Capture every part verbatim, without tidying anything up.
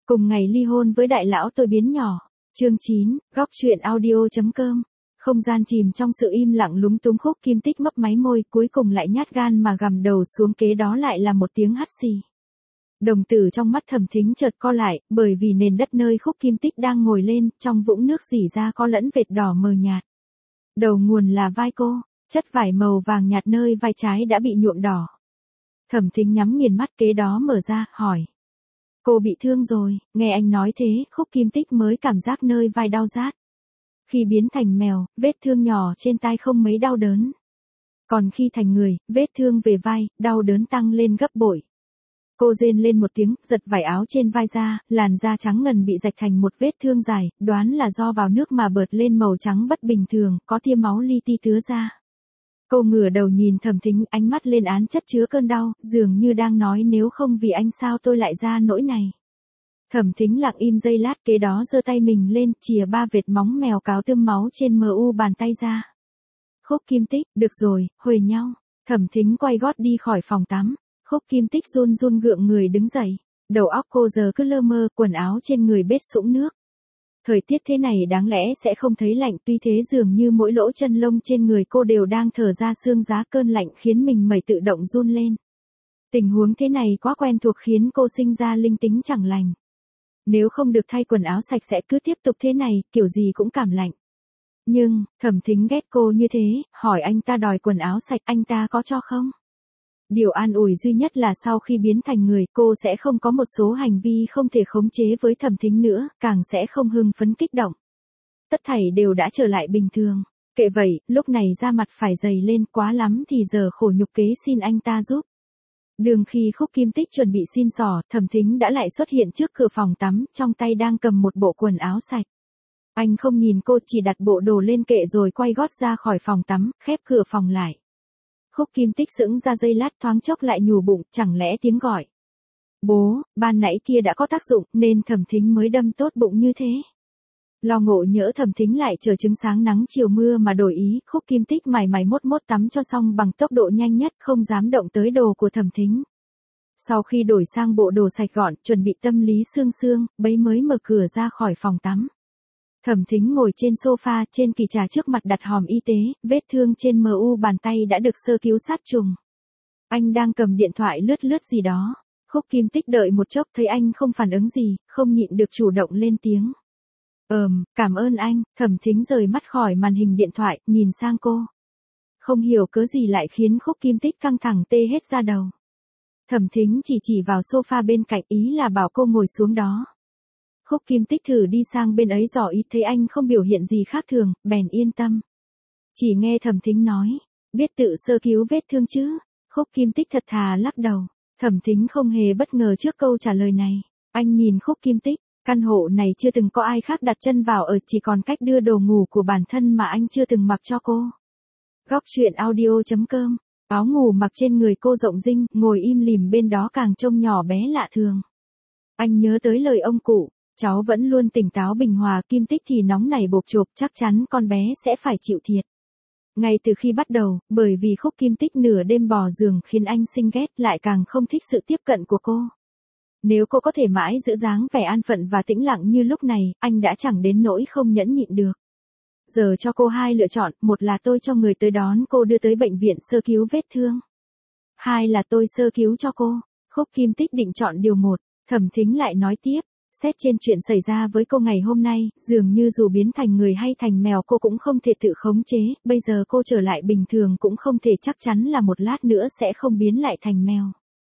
Cùng ngày ly hôn với đại lão tôi biến nhỏ. Chương chín, góc truyện audio.com. Không gian chìm trong sự im lặng lúng túng. Khúc Kim Tích mấp máy môi, cuối cùng lại nhát gan mà gằm đầu xuống, kế đó lại là một tiếng hắt xì. Đồng tử trong mắt Thẩm Thính chợt co lại, bởi vì nền đất nơi Khúc Kim Tích đang ngồi lên, trong vũng nước rỉ ra có lẫn vệt đỏ mờ nhạt. Đầu nguồn là vai cô, chất vải màu vàng nhạt nơi vai trái đã bị nhuộm đỏ. Thẩm Thính nhắm nghiền mắt, kế đó mở ra, hỏi. Cô bị thương rồi. Nghe anh nói thế, Khúc Kim Tích mới cảm giác nơi vai đau rát. Khi biến thành mèo, vết thương nhỏ trên tai không mấy đau đớn. Còn khi thành người, vết thương về vai, đau đớn tăng lên gấp bội. Cô rên lên một tiếng, giật vải áo trên vai ra, làn da trắng ngần bị rạch thành một vết thương dài, đoán là do vào nước mà bợt lên màu trắng bất bình thường, có tia máu li ti tứa ra. Cô ngửa đầu nhìn Thẩm Thính, ánh mắt lên án chất chứa cơn đau, dường như đang nói nếu không vì anh sao tôi lại ra nỗi này. Thẩm Thính lặng im giây lát, kế đó giơ tay mình lên, chìa ba vệt móng mèo cáo tươm máu trên mờ u bàn tay ra. Khúc Kim Tích, được rồi, huề nhau. Thẩm Thính quay gót đi khỏi phòng tắm. Khúc Kim Tích run run gượng người đứng dậy. Đầu óc cô giờ cứ lơ mơ, quần áo trên người bết sũng nước. Thời tiết thế này đáng lẽ sẽ không thấy lạnh, tuy thế dường như mỗi lỗ chân lông trên người cô đều đang thở ra sương giá, cơn lạnh khiến mình mẩy tự động run lên. Tình huống thế này quá quen thuộc khiến cô sinh ra linh tính chẳng lành. Nếu không được thay quần áo sạch sẽ cứ tiếp tục thế này, kiểu gì cũng cảm lạnh. Nhưng, Thẩm Thính ghét cô như thế, hỏi anh ta đòi quần áo sạch, anh ta có cho không? Điều an ủi duy nhất là sau khi biến thành người, cô sẽ không có một số hành vi không thể khống chế với Thẩm Thính nữa, càng sẽ không hưng phấn kích động. Tất thảy đều đã trở lại bình thường. Kệ vậy, lúc này da mặt phải dày lên, quá lắm thì giờ khổ nhục kế xin anh ta giúp. Đường khi Khúc Kim Tích chuẩn bị xin xỏ, Thẩm Thính đã lại xuất hiện trước cửa phòng tắm, trong tay đang cầm một bộ quần áo sạch. Anh không nhìn cô, chỉ đặt bộ đồ lên kệ rồi quay gót ra khỏi phòng tắm, khép cửa phòng lại. Khúc Kim Tích sững ra giây lát, thoáng chốc lại nhủ bụng, chẳng lẽ tiếng gọi bố, ban nãy kia đã có tác dụng, nên Thẩm Thính mới đâm tốt bụng như thế. Lo ngộ nhỡ Thẩm Thính lại chờ trứng sáng nắng chiều mưa mà đổi ý, Khúc Kim Tích mải mải mốt mốt tắm cho xong bằng tốc độ nhanh nhất, không dám động tới đồ của Thẩm Thính. Sau khi đổi sang bộ đồ sạch gọn, chuẩn bị tâm lý sương sương, bấy mới mở cửa ra khỏi phòng tắm. Thẩm Thính ngồi trên sofa, trên kỳ trà trước mặt đặt hòm y tế, vết thương trên mờ u bàn tay đã được sơ cứu sát trùng. Anh đang cầm điện thoại lướt lướt gì đó. Khúc Kim Tích đợi một chốc thấy anh không phản ứng gì, không nhịn được chủ động lên tiếng. Ừm, cảm ơn anh. Thẩm Thính rời mắt khỏi màn hình điện thoại, nhìn sang cô. Không hiểu cớ gì lại khiến Khúc Kim Tích căng thẳng tê hết da đầu. Thẩm Thính chỉ chỉ vào sofa bên cạnh, ý là bảo cô ngồi xuống đó. Khúc Kim Tích thử đi sang bên ấy dò ý, thấy anh không biểu hiện gì khác thường, bèn yên tâm. Chỉ nghe Thẩm Thính nói, biết tự sơ cứu vết thương chứ? Khúc Kim Tích thật thà lắc đầu. Thẩm Thính không hề bất ngờ trước câu trả lời này. Anh nhìn Khúc Kim Tích, căn hộ này chưa từng có ai khác đặt chân vào ở, chỉ còn cách đưa đồ ngủ của bản thân mà anh chưa từng mặc cho cô. Góc truyện audio.com. Áo ngủ mặc trên người cô rộng rinh, ngồi im lìm bên đó càng trông nhỏ bé lạ thường. Anh nhớ tới lời ông cụ. Cháu vẫn luôn tỉnh táo bình hòa, Kim Tích thì nóng nảy bộp chộp, chắc chắn con bé sẽ phải chịu thiệt. Ngay từ khi bắt đầu, bởi vì Khúc Kim Tích nửa đêm bò giường khiến anh sinh ghét, lại càng không thích sự tiếp cận của cô. Nếu cô có thể mãi giữ dáng vẻ an phận và tĩnh lặng như lúc này, anh đã chẳng đến nỗi không nhẫn nhịn được. Giờ cho cô hai lựa chọn, một là tôi cho người tới đón cô đưa tới bệnh viện sơ cứu vết thương. Hai là tôi sơ cứu cho cô. Khúc Kim Tích định chọn điều một. Thẩm Thính lại nói tiếp. Xét trên chuyện xảy ra với cô ngày hôm nay, dường như dù biến thành người hay thành mèo cô cũng không thể tự khống chế, bây giờ cô trở lại bình thường cũng không thể chắc chắn là một lát nữa sẽ không biến lại thành mèo.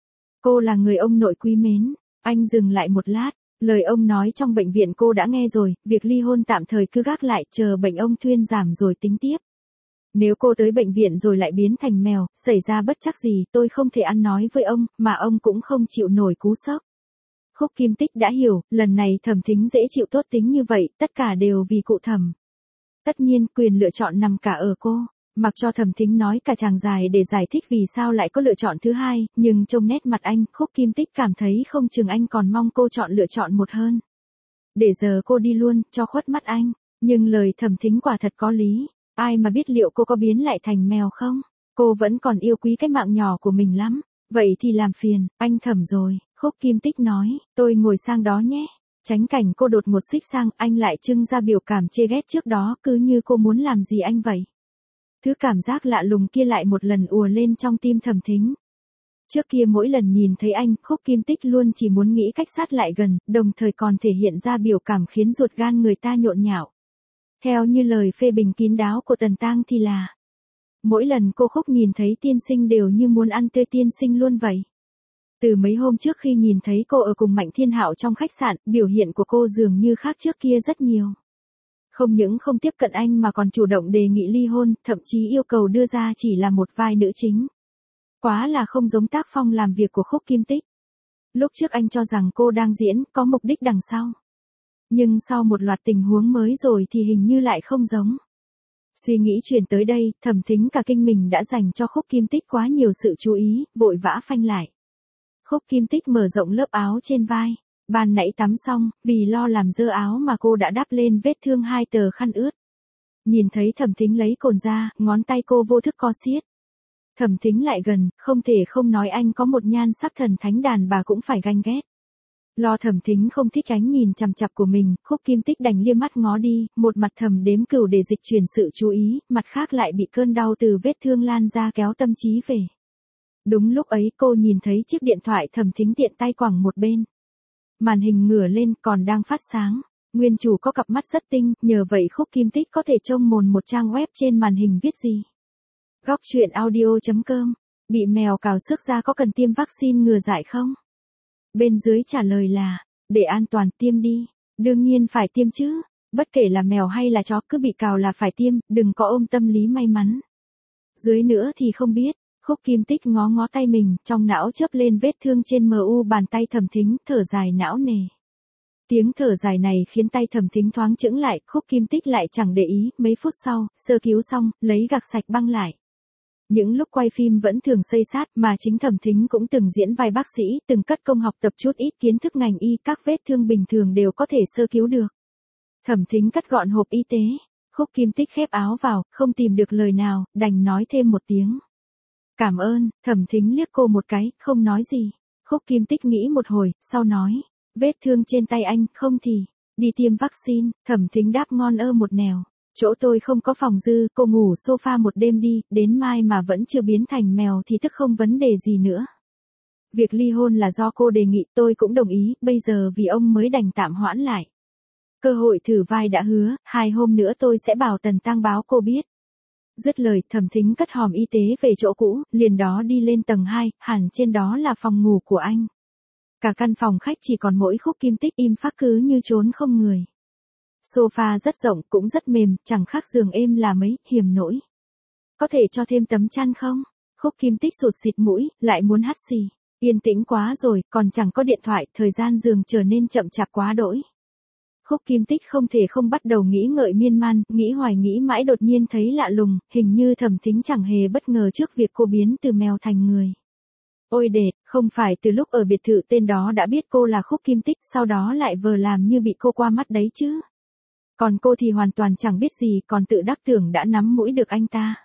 Cô là người ông nội quý mến. Anh dừng lại một lát, lời ông nói trong bệnh viện cô đã nghe rồi, việc ly hôn tạm thời cứ gác lại, chờ bệnh ông thuyên giảm rồi tính tiếp. Nếu cô tới bệnh viện rồi lại biến thành mèo, xảy ra bất trắc gì, tôi không thể ăn nói với ông, mà ông cũng không chịu nổi cú sốc. Khúc Kim Tích đã hiểu, lần này Thẩm Thính dễ chịu tốt tính như vậy, tất cả đều vì cụ Thẩm. Tất nhiên, quyền lựa chọn nằm cả ở cô. Mặc cho Thẩm Thính nói cả chàng dài để giải thích vì sao lại có lựa chọn thứ hai, nhưng trông nét mặt anh, Khúc Kim Tích cảm thấy không chừng anh còn mong cô chọn lựa chọn một hơn. Để giờ cô đi luôn, cho khuất mắt anh. Nhưng lời Thẩm Thính quả thật có lý. Ai mà biết liệu cô có biến lại thành mèo không? Cô vẫn còn yêu quý cái mạng nhỏ của mình lắm. Vậy thì làm phiền, anh Thẩm rồi. Khúc Kim Tích nói, tôi ngồi sang đó nhé. Tránh cảnh cô đột ngột xích sang, anh lại trưng ra biểu cảm chê ghét trước đó, cứ như cô muốn làm gì anh vậy. Thứ cảm giác lạ lùng kia lại một lần ùa lên trong tim Thẩm Thính. Trước kia mỗi lần nhìn thấy anh, Khúc Kim Tích luôn chỉ muốn nghĩ cách sát lại gần, đồng thời còn thể hiện ra biểu cảm khiến ruột gan người ta nhộn nhạo. Theo như lời phê bình kín đáo của Tần Tang thì là, mỗi lần cô Khúc nhìn thấy tiên sinh đều như muốn ăn tươi tiên sinh luôn vậy. Từ mấy hôm trước khi nhìn thấy cô ở cùng Mạnh Thiên Hạo trong khách sạn, biểu hiện của cô dường như khác trước kia rất nhiều. Không những không tiếp cận anh mà còn chủ động đề nghị ly hôn, thậm chí yêu cầu đưa ra chỉ là một vai nữ chính. Quá là không giống tác phong làm việc của Khúc Kim Tích. Lúc trước anh cho rằng cô đang diễn, có mục đích đằng sau. Nhưng sau một loạt tình huống mới rồi thì hình như lại không giống. Suy nghĩ chuyển tới đây, Thẩm Thính cả kinh mình đã dành cho Khúc Kim Tích quá nhiều sự chú ý, vội vã phanh lại. Khúc Kim Tích mở rộng lớp áo trên vai. Ban nãy tắm xong, vì lo làm dơ áo mà cô đã đắp lên vết thương hai tờ khăn ướt. Nhìn thấy Thẩm Thính lấy cồn ra, ngón tay cô vô thức co siết. Thẩm Thính lại gần, không thể không nói anh có một nhan sắc thần thánh đàn bà cũng phải ganh ghét. Lo Thẩm Thính không thích ánh nhìn chằm chằm của mình, Khúc Kim Tích đành liếc mắt ngó đi, một mặt thầm đếm cừu để dịch chuyển sự chú ý, mặt khác lại bị cơn đau từ vết thương lan ra kéo tâm trí về. Đúng lúc ấy cô nhìn thấy chiếc điện thoại Thẩm Thính tiện tay quẳng một bên. Màn hình ngửa lên còn đang phát sáng. Nguyên chủ có cặp mắt rất tinh, nhờ vậy Khúc Kim Tích có thể trông mồn một trang web trên màn hình viết gì. Góc truyện audio chấm com. Bị mèo cào xước da có cần tiêm vaccine ngừa dại không? Bên dưới trả lời là, để an toàn tiêm đi. Đương nhiên phải tiêm chứ. Bất kể là mèo hay là chó cứ bị cào là phải tiêm, đừng có ôm tâm lý may mắn. Dưới nữa thì không biết. Khúc Kim Tích ngó ngó tay mình, trong não chớp lên vết thương trên mờ u bàn tay Thẩm Thính, thở dài não nề. Tiếng thở dài này khiến tay Thẩm Thính thoáng chững lại, Khúc Kim Tích lại chẳng để ý, mấy phút sau, sơ cứu xong, lấy gạc sạch băng lại. Những lúc quay phim vẫn thường xây sát, mà chính Thẩm Thính cũng từng diễn vai bác sĩ, từng cất công học tập chút ít kiến thức ngành y, các vết thương bình thường đều có thể sơ cứu được. Thẩm Thính cắt gọn hộp y tế, Khúc Kim Tích khép áo vào, không tìm được lời nào, đành nói thêm một tiếng. Cảm ơn. Thẩm Thính liếc cô một cái, không nói gì. Khúc Kim Tích nghĩ một hồi, sau nói, vết thương trên tay anh, không thì, đi tiêm vaccine. Thẩm Thính đáp ngon ơ một nẻo. Chỗ tôi không có phòng dư, cô ngủ sofa một đêm đi, đến mai mà vẫn chưa biến thành mèo thì tức không vấn đề gì nữa. Việc ly hôn là do cô đề nghị, tôi cũng đồng ý, bây giờ vì ông mới đành tạm hoãn lại. Cơ hội thử vai đã hứa, hai hôm nữa tôi sẽ bảo Tần Tang báo cô biết. Dứt lời, Thẩm Thính cất hòm y tế về chỗ cũ, liền đó đi lên tầng hai, hẳn trên đó là phòng ngủ của anh. Cả căn phòng khách chỉ còn mỗi Khúc Kim Tích im phác cứ như trốn không người. Sofa rất rộng, cũng rất mềm, chẳng khác giường êm là mấy, hiểm nỗi. Có thể cho thêm tấm chăn không? Khúc Kim Tích sụt xịt mũi, lại muốn hắt xì. Yên tĩnh quá rồi, còn chẳng có điện thoại, thời gian giường trở nên chậm chạp quá đỗi. Khúc Kim Tích không thể không bắt đầu nghĩ ngợi miên man, nghĩ hoài nghĩ mãi đột nhiên thấy lạ lùng, hình như Thẩm Thính chẳng hề bất ngờ trước việc cô biến từ mèo thành người. Ôi đệt, không phải từ lúc ở biệt thự tên đó đã biết cô là Khúc Kim Tích, sau đó lại vờ làm như bị cô qua mắt đấy chứ. Còn cô thì hoàn toàn chẳng biết gì, còn tự đắc tưởng đã nắm mũi được anh ta.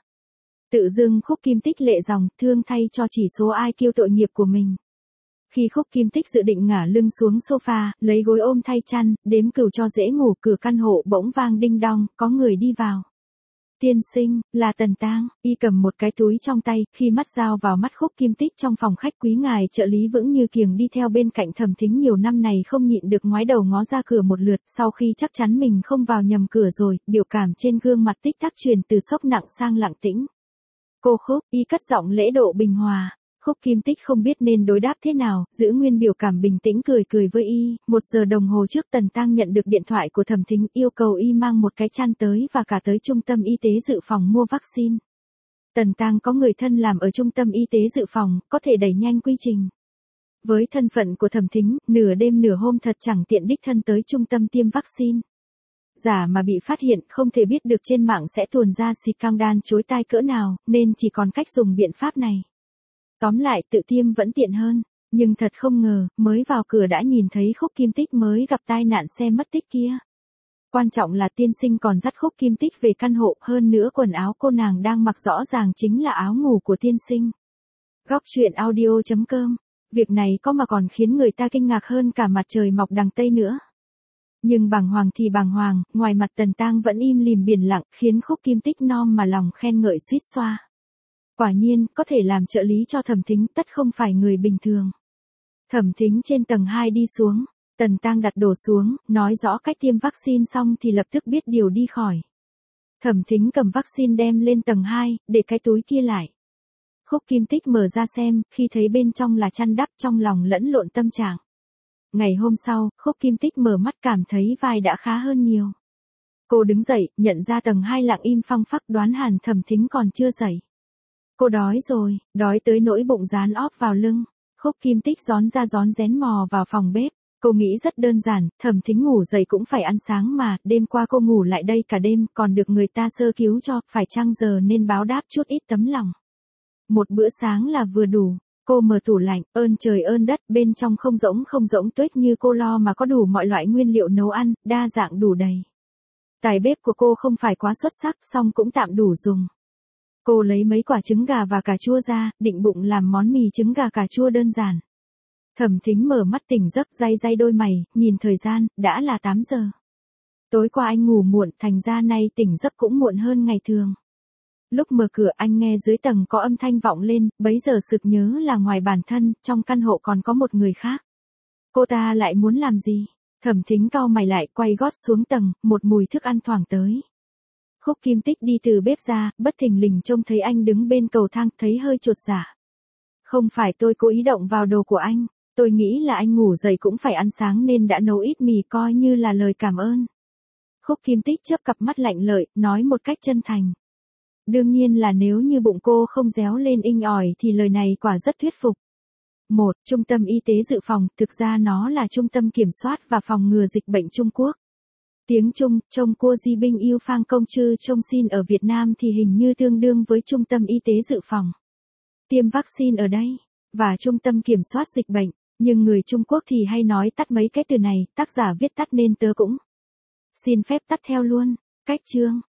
Tự dưng Khúc Kim Tích lệ dòng, thương thay cho chỉ số i kiu tội nghiệp của mình. Khi Khúc Kim Tích dự định ngả lưng xuống sofa, lấy gối ôm thay chăn, đếm cừu cho dễ ngủ, cửa căn hộ bỗng vang đinh đong, có người đi vào. Tiên sinh, là Tần Tang. Y cầm một cái túi trong tay, khi mắt dao vào mắt Khúc Kim Tích trong phòng khách, quý ngài trợ lý vững như kiềng đi theo bên cạnh Thẩm Thính nhiều năm này không nhịn được ngoái đầu ngó ra cửa một lượt, sau khi chắc chắn mình không vào nhầm cửa rồi, biểu cảm trên gương mặt tích tắc chuyển từ sốc nặng sang lặng tĩnh. Cô Khúc, y cất giọng lễ độ bình hòa. Khúc Kim Tích không biết nên đối đáp thế nào, giữ nguyên biểu cảm bình tĩnh cười cười với y. Một giờ đồng hồ trước Tần Tang nhận được điện thoại của Thẩm Thính, yêu cầu y mang một cái chăn tới và cả tới trung tâm y tế dự phòng mua vaccine. Tần Tang có người thân làm ở trung tâm y tế dự phòng, có thể đẩy nhanh quy trình. Với thân phận của Thẩm Thính, nửa đêm nửa hôm thật chẳng tiện đích thân tới trung tâm tiêm vaccine. Giả mà bị phát hiện, không thể biết được trên mạng sẽ tuồn ra scandal chối tai cỡ nào, nên chỉ còn cách dùng biện pháp này. Tóm lại tự tiêm vẫn tiện hơn, nhưng thật không ngờ, mới vào cửa đã nhìn thấy Khúc Kim Tích mới gặp tai nạn xe mất tích kia. Quan trọng là tiên sinh còn dắt Khúc Kim Tích về căn hộ, hơn nữa quần áo cô nàng đang mặc rõ ràng chính là áo ngủ của tiên sinh. Góc truyện audio chấm com. Việc này có mà còn khiến người ta kinh ngạc hơn cả mặt trời mọc đằng Tây nữa. Nhưng bàng hoàng thì bàng hoàng, ngoài mặt Tần Tang vẫn im lìm biển lặng, khiến Khúc Kim Tích nom mà lòng khen ngợi suýt xoa. Quả nhiên, có thể làm trợ lý cho Thẩm Thính tất không phải người bình thường. Thẩm Thính trên tầng hai đi xuống, Tần Tang đặt đồ xuống, nói rõ cách tiêm vaccine xong thì lập tức biết điều đi khỏi. Thẩm Thính cầm vaccine đem lên tầng hai, để cái túi kia lại. Khúc Kim Tích mở ra xem, khi thấy bên trong là chăn đắp trong lòng lẫn lộn tâm trạng. Ngày hôm sau, Khúc Kim Tích mở mắt cảm thấy vai đã khá hơn nhiều. Cô đứng dậy, nhận ra tầng hai lặng im phăng phắc, đoán hẳn Thẩm Thính còn chưa dậy. Cô đói rồi, đói tới nỗi bụng dán óp vào lưng. Khúc Kim Tích rón ra rón rén mò vào phòng bếp. Cô nghĩ rất đơn giản, Thẩm Thính ngủ dậy cũng phải ăn sáng mà, đêm qua cô ngủ lại đây cả đêm, còn được người ta sơ cứu cho, phải chăng giờ nên báo đáp chút ít tấm lòng. Một bữa sáng là vừa đủ. Cô mở tủ lạnh, ơn trời ơn đất, bên trong không rỗng không rỗng tuếch như cô lo mà có đủ mọi loại nguyên liệu nấu ăn, đa dạng đủ đầy. Tài bếp của cô không phải quá xuất sắc, song cũng tạm đủ dùng. Cô lấy mấy quả trứng gà và cà chua ra, định bụng làm món mì trứng gà cà chua đơn giản. Thẩm Thính mở mắt tỉnh giấc, day day đôi mày, nhìn thời gian, đã là tám giờ. Tối qua anh ngủ muộn, thành ra nay tỉnh giấc cũng muộn hơn ngày thường. Lúc mở cửa anh nghe dưới tầng có âm thanh vọng lên, bấy giờ sực nhớ là ngoài bản thân, trong căn hộ còn có một người khác. Cô ta lại muốn làm gì? Thẩm Thính cau mày lại, quay gót xuống tầng, một mùi thức ăn thoảng tới. Khúc Kim Tích đi từ bếp ra, bất thình lình trông thấy anh đứng bên cầu thang, thấy hơi chột dạ. Không phải tôi cố ý động vào đồ của anh, tôi nghĩ là anh ngủ dậy cũng phải ăn sáng nên đã nấu ít mì coi như là lời cảm ơn. Khúc Kim Tích chớp cặp mắt lạnh lợi, nói một cách chân thành. Đương nhiên là nếu như bụng cô không réo lên inh ỏi thì lời này quả rất thuyết phục. một. Trung tâm Y tế Dự phòng, thực ra nó là Trung tâm Kiểm soát và Phòng ngừa Dịch bệnh Trung Quốc. Tiếng Trung, Trông Cua Di Binh Yêu Phang Công Chư Trông Xin ở Việt Nam thì hình như tương đương với Trung tâm Y tế Dự phòng. Tiêm vaccine ở đây, và Trung tâm Kiểm soát Dịch bệnh, nhưng người Trung Quốc thì hay nói tắt mấy cái từ này, tác giả viết tắt nên tớ cũng xin phép tắt theo luôn. Cách chương